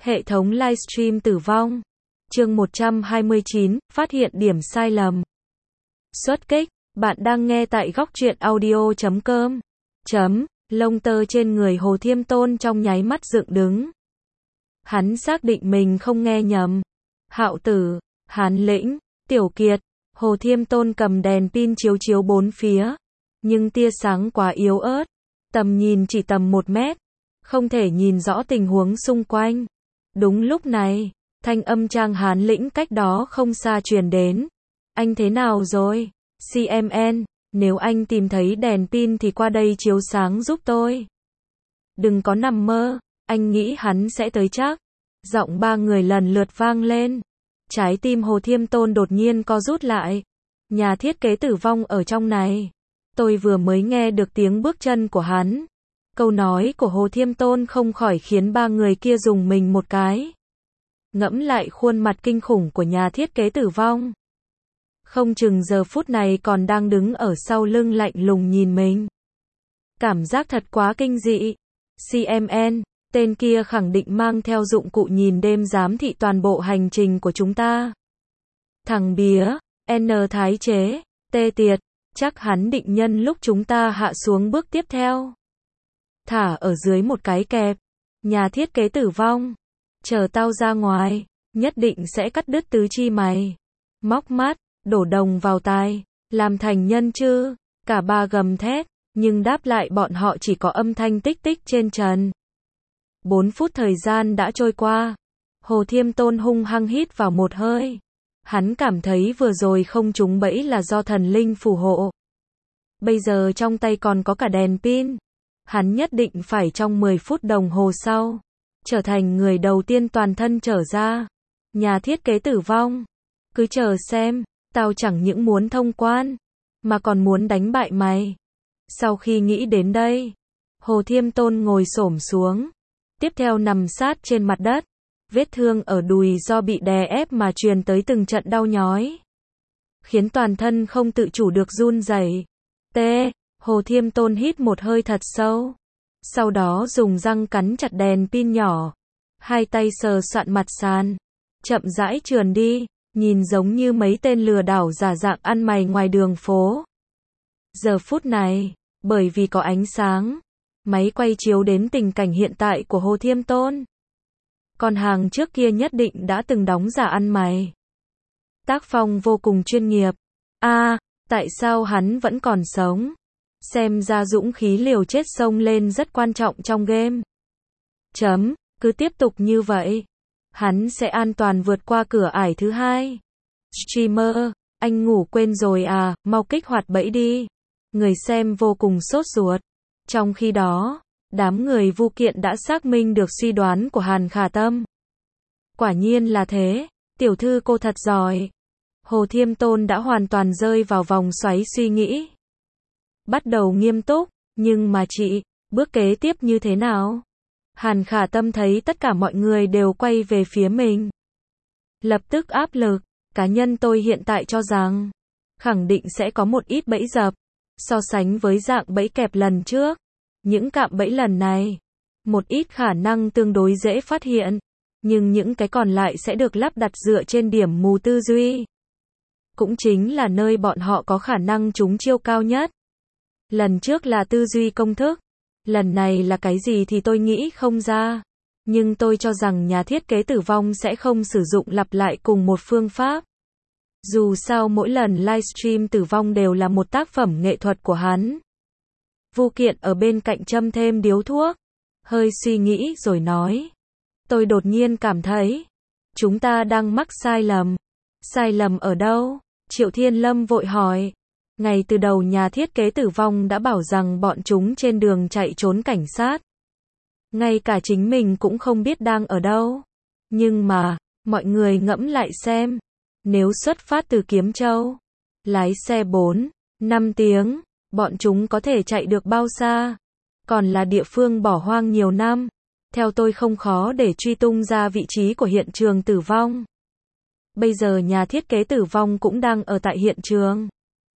Hệ thống livestream tử vong. Chương 129, phát hiện điểm sai lầm. Xuất kích, bạn đang nghe tại góc truyện audio.com. Lông tơ trên người Hồ Thiêm Tôn trong nháy mắt dựng đứng. Hắn xác định mình không nghe nhầm. Hạo Tử, Hán Lĩnh, Tiểu Kiệt, Hồ Thiêm Tôn cầm đèn pin chiếu bốn phía. Nhưng tia sáng quá yếu ớt. Tầm nhìn chỉ tầm 1 mét. Không thể nhìn rõ tình huống xung quanh. Đúng lúc này, thanh âm Trang Hán Lĩnh cách đó không xa truyền đến. Anh thế nào rồi? CMN, nếu anh tìm thấy đèn pin thì qua đây chiếu sáng giúp tôi. Đừng có nằm mơ, anh nghĩ hắn sẽ tới chắc. Giọng ba người lần lượt vang lên. Trái tim Hồ Thiêm Tôn đột nhiên co rút lại. Nhà thiết kế tử vong ở trong này. Tôi vừa mới nghe được tiếng bước chân của hắn. Câu nói của Hồ Thiêm Tôn không khỏi khiến ba người kia rùng mình một cái. Ngẫm lại khuôn mặt kinh khủng của nhà thiết kế tử vong. Không chừng giờ phút này còn đang đứng ở sau lưng lạnh lùng nhìn mình. Cảm giác thật quá kinh dị. CMN, tên kia khẳng định mang theo dụng cụ nhìn đêm giám thị toàn bộ hành trình của chúng ta. Thằng bía, N thái chế, tê tiệt, chắc hắn định nhân lúc chúng ta hạ xuống bước tiếp theo. Thả ở dưới một cái kẹp. Nhà thiết kế tử vong. Chờ tao ra ngoài, nhất định sẽ cắt đứt tứ chi mày. Móc mắt, đổ đồng vào tai, làm thành nhân chứ. Cả ba gầm thét, nhưng đáp lại bọn họ chỉ có âm thanh tích tích trên trần. 4 phút thời gian đã trôi qua. Hồ Thiêm Tôn hung hăng hít vào một hơi. Hắn cảm thấy vừa rồi không trúng bẫy là do thần linh phù hộ. Bây giờ trong tay còn có cả đèn pin. Hắn nhất định phải trong 10 phút đồng hồ sau trở thành người đầu tiên toàn thân trở ra. Nhà thiết kế tử vong. Cứ chờ xem, tao chẳng những muốn thông quan, mà còn muốn đánh bại mày. Sau khi nghĩ đến đây, Hồ Thiêm Tôn ngồi xổm xuống. Tiếp theo nằm sát trên mặt đất. Vết thương ở đùi do bị đè ép mà truyền tới từng trận đau nhói. Khiến toàn thân không tự chủ được run rẩy. Hồ Thiêm Tôn hít một hơi thật sâu. Sau đó dùng răng cắn chặt đèn pin nhỏ. Hai tay sờ soạn mặt sàn. Chậm rãi trườn đi, nhìn giống như mấy tên lừa đảo giả dạng ăn mày ngoài đường phố. Giờ phút này, bởi vì có ánh sáng, máy quay chiếu đến tình cảnh hiện tại của Hồ Thiêm Tôn. Còn hàng trước kia nhất định đã từng đóng giả ăn mày. Tác phong vô cùng chuyên nghiệp. Tại sao hắn vẫn còn sống? Xem ra dũng khí liều chết xông lên rất quan trọng trong game. Cứ tiếp tục như vậy, hắn sẽ an toàn vượt qua cửa ải thứ 2. Streamer, anh ngủ quên rồi à, mau kích hoạt bẫy đi. Người xem vô cùng sốt ruột. Trong khi đó, đám người Vu Kiện đã xác minh được suy đoán của Hàn Khả Tâm. Quả nhiên là thế, tiểu thư cô thật giỏi. Hồ Thiêm Tôn đã hoàn toàn rơi vào vòng xoáy suy nghĩ. Bắt đầu nghiêm túc, nhưng mà chị, bước kế tiếp như thế nào? Hàn Khả Tâm thấy tất cả mọi người đều quay về phía mình. Lập tức áp lực, cá nhân tôi hiện tại cho rằng, khẳng định sẽ có một ít bẫy dập. So sánh với dạng bẫy kẹp lần trước, những cạm bẫy lần này, một ít khả năng tương đối dễ phát hiện, nhưng những cái còn lại sẽ được lắp đặt dựa trên điểm mù tư duy. Cũng chính là nơi bọn họ có khả năng trúng chiêu cao nhất. Lần trước là tư duy công thức, lần này là cái gì thì tôi nghĩ không ra. Nhưng tôi cho rằng nhà thiết kế tử vong sẽ không sử dụng lặp lại cùng một phương pháp. Dù sao mỗi lần livestream tử vong đều là một tác phẩm nghệ thuật của hắn. Vu Kiện ở bên cạnh châm thêm điếu thuốc, hơi suy nghĩ rồi nói. Tôi đột nhiên cảm thấy, chúng ta đang mắc sai lầm. Sai lầm ở đâu? Triệu Thiên Lâm vội hỏi. Ngay từ đầu nhà thiết kế tử vong đã bảo rằng bọn chúng trên đường chạy trốn cảnh sát. Ngay cả chính mình cũng không biết đang ở đâu. Nhưng mà, mọi người ngẫm lại xem. Nếu xuất phát từ Kiếm Châu, lái xe 4-5 tiếng, bọn chúng có thể chạy được bao xa? Còn là địa phương bỏ hoang nhiều năm. Theo tôi không khó để truy tung ra vị trí của hiện trường tử vong. Bây giờ nhà thiết kế tử vong cũng đang ở tại hiện trường.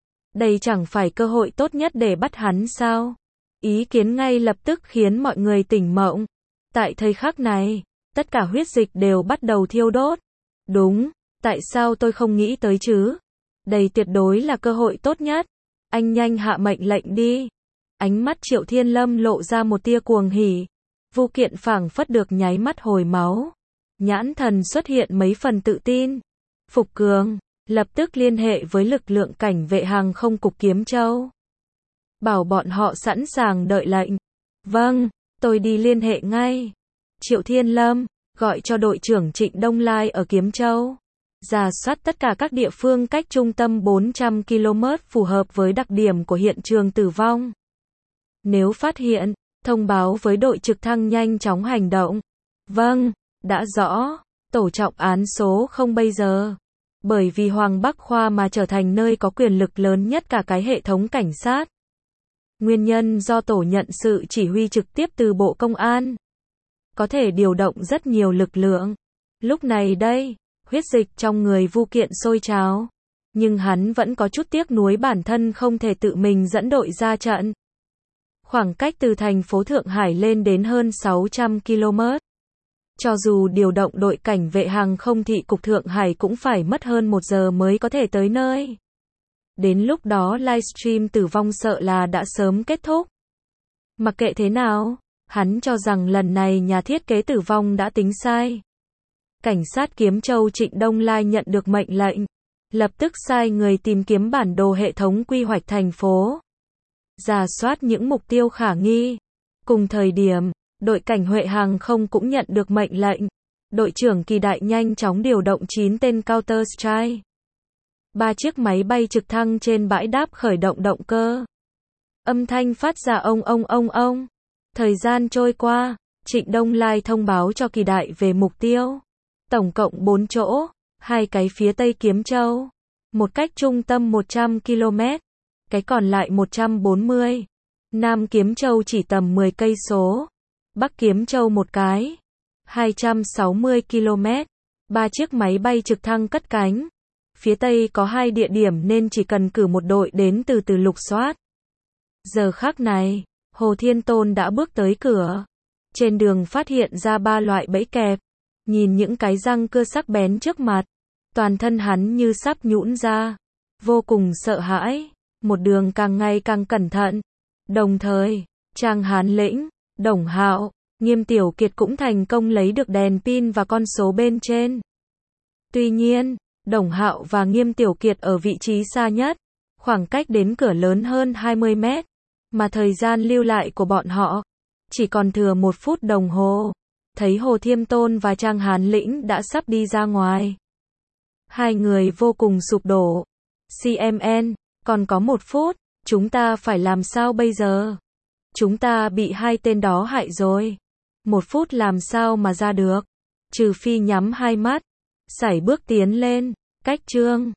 Đây chẳng phải cơ hội tốt nhất để bắt hắn sao? Ý kiến ngay lập tức khiến mọi người tỉnh mộng. Tại thời khắc này, Tất cả huyết dịch đều bắt đầu thiêu đốt. Đúng, tại sao tôi không nghĩ tới chứ? Đây tuyệt đối là cơ hội tốt nhất. Anh nhanh hạ mệnh lệnh đi. Ánh mắt Triệu Thiên Lâm lộ ra một tia cuồng hỉ. Vu Kiện phảng phất được nháy mắt hồi máu. Nhãn thần xuất hiện mấy phần tự tin. Phục Cường, lập tức liên hệ với lực lượng cảnh vệ hàng không cục Kiếm Châu. Bảo bọn họ sẵn sàng đợi lệnh. Vâng, tôi đi liên hệ ngay. Triệu Thiên Lâm, gọi cho đội trưởng Trịnh Đông Lai ở Kiếm Châu. Rà soát tất cả các địa phương cách trung tâm 400 km phù hợp với đặc điểm của hiện trường tử vong. Nếu phát hiện, thông báo với đội trực thăng nhanh chóng hành động. Vâng, đã rõ. Tổ trọng án số 0 bây giờ. Bởi vì Hoàng Bắc Khoa mà trở thành nơi có quyền lực lớn nhất cả cái hệ thống cảnh sát. Nguyên nhân do tổ nhận sự chỉ huy trực tiếp từ Bộ Công an. Có thể điều động rất nhiều lực lượng. Lúc này đây, huyết dịch trong người Vu Kiện sôi trào. Nhưng hắn vẫn có chút tiếc nuối bản thân không thể tự mình dẫn đội ra trận. Khoảng cách từ thành phố Thượng Hải lên đến hơn 600 km. Cho dù điều động đội cảnh vệ hàng không thị cục Thượng Hải cũng phải mất hơn 1 giờ mới có thể tới nơi. Đến lúc đó livestream tử vong sợ là đã sớm kết thúc. Mặc kệ thế nào, hắn cho rằng lần này nhà thiết kế tử vong đã tính sai. Cảnh sát Kiếm Châu Trịnh Đông Lai nhận được mệnh lệnh, lập tức sai người tìm kiếm bản đồ hệ thống quy hoạch thành phố, rà soát những mục tiêu khả nghi. Cùng thời điểm, đội cảnh vệ hàng không cũng nhận được mệnh lệnh. Đội trưởng Kỳ Đại nhanh chóng điều động 9 tên Counter Strike. 3 chiếc máy bay trực thăng trên bãi đáp khởi động động cơ. Âm thanh phát ra ông. Thời gian trôi qua, Trịnh Đông Lai thông báo cho Kỳ Đại về mục tiêu. Tổng cộng 4 chỗ, 2 cái phía tây Kiếm Châu, một cách trung tâm 100 km, cái còn lại 140. Nam Kiếm Châu chỉ tầm 10 cây số, Bắc Kiếm Châu một cái, 260 km. 3 chiếc máy bay trực thăng cất cánh. Phía tây có 2 địa điểm nên chỉ cần cử một đội đến từ từ lục soát. Giờ khắc này, Hồ Thiên Tôn đã bước tới cửa. Trên đường phát hiện ra 3 loại bẫy kẹp. Nhìn những cái răng cưa sắc bén trước mặt, toàn thân hắn như sắp nhũn ra, vô cùng sợ hãi, một đường càng ngày càng cẩn thận. Đồng thời, Trang Hán Lĩnh, Đồng Hạo, Nghiêm Tiểu Kiệt cũng thành công lấy được đèn pin và con số bên trên. Tuy nhiên, Đồng Hạo và Nghiêm Tiểu Kiệt ở vị trí xa nhất, khoảng cách đến cửa lớn hơn 20 mét, mà thời gian lưu lại của bọn họ chỉ còn thừa 1 phút đồng hồ. Thấy Hồ Thiên Tôn và Trang Hán Lĩnh đã sắp đi ra ngoài. Hai người vô cùng sụp đổ. CMN, còn có 1 phút, chúng ta phải làm sao bây giờ? Chúng ta bị 2 tên đó hại rồi. 1 phút làm sao mà ra được? Trừ phi nhắm 2 mắt, sải bước tiến lên, cách Trương